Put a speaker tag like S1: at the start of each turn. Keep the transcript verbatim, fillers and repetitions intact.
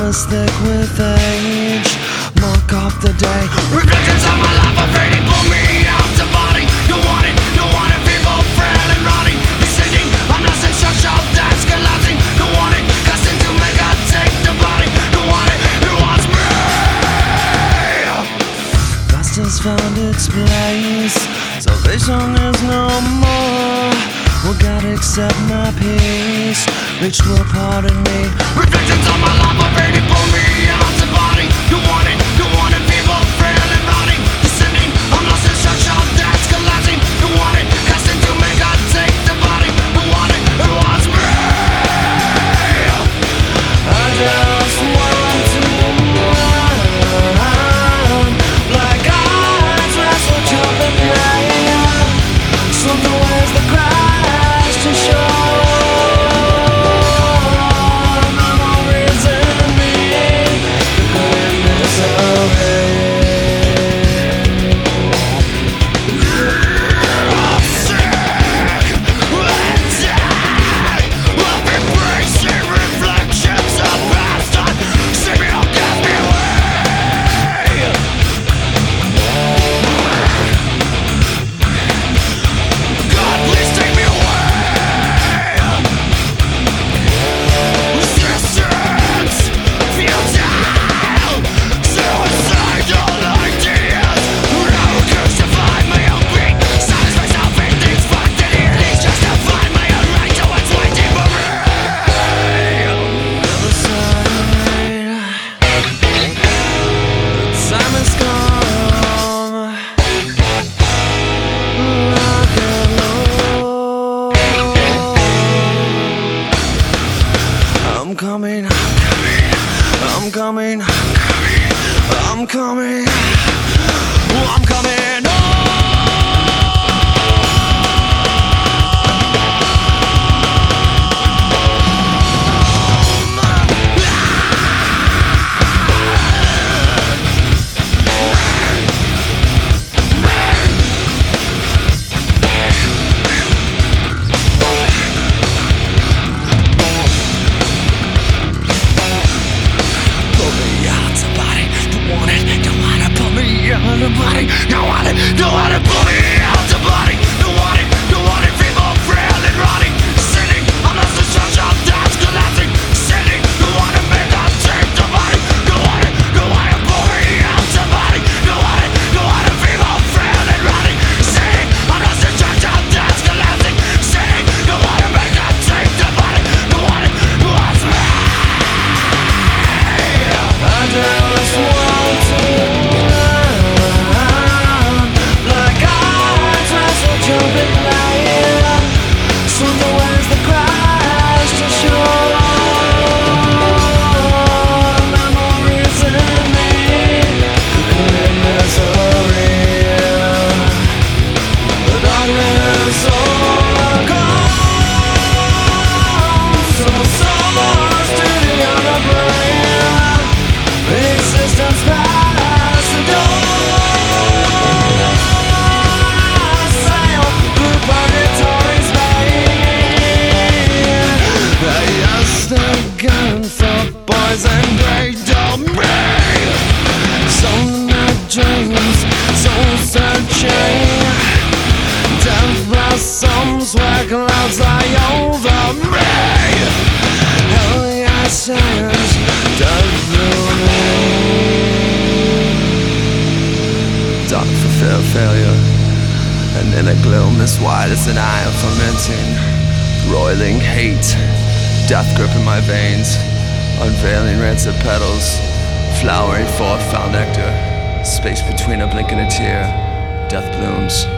S1: is thick with age. Mark off the day.
S2: Reflections of my life are fading. Pull me out the body. You want it, you want it. People frail and rotting. Descending, I'm lost in structure that's collapsing. You want it, casting to make I take the body. You want it, you want me.
S1: Dust has found its place. Salvation is no more. Will God accept my peace? Reach will pardon me.
S2: Reflections of my life are fading. Pull me out the body. You want it, you want it. People frail and rotting. Descending, I'm lost in structure that's collapsing. You want it, casting to make I take the body. You want it, you want me.
S1: I just want to run. Black eyes wrestle jumping rain. Swim the waves that crash to shore. Memories in me, in misery.
S2: I'm sick and dead of embracing reflections of past time. See me, don't get me away. God, please take me away. Resistance, futile, suicidal ideas. Now crucify my own being. Silence myself in these fucking earrings. Justify my own right to what's waiting for me.
S1: Other side, time has come. Like a low. I'm coming, I'm coming, I'm coming, I'm coming
S2: The body, you want it, you want it, pull me out the body. You want it, you want it, people frail and rotting. Sitting, I'm lost in structure that's collapsing. Sitting, you want to make I take the body. You want it, you want it, pull me out the body. You want it, you want it, people frail and rotting. Sitting, I'm lost in structure that's collapsing. Sitting, you want to make I take the body. You want it, you want me.
S1: I just want to run. Black eyes wrestle jumping rain. Swim the waves that crash to shore. Memories in me, in misery. The darkness overcomes. So souls to the other brain. Existence past the door. Sail through purgatory's vein. I asked again for poison breakdown me. Some night dreams, soul searching. Death blossoms where clouds lie over me. Hell yeah, sands, death dark for fear of failure, and in a gloom as wide as an eye of fermenting, roiling hate, death gripping my veins, unveiling rancid petals, flowering forth foul nectar, space between a blink and a tear, death blooms.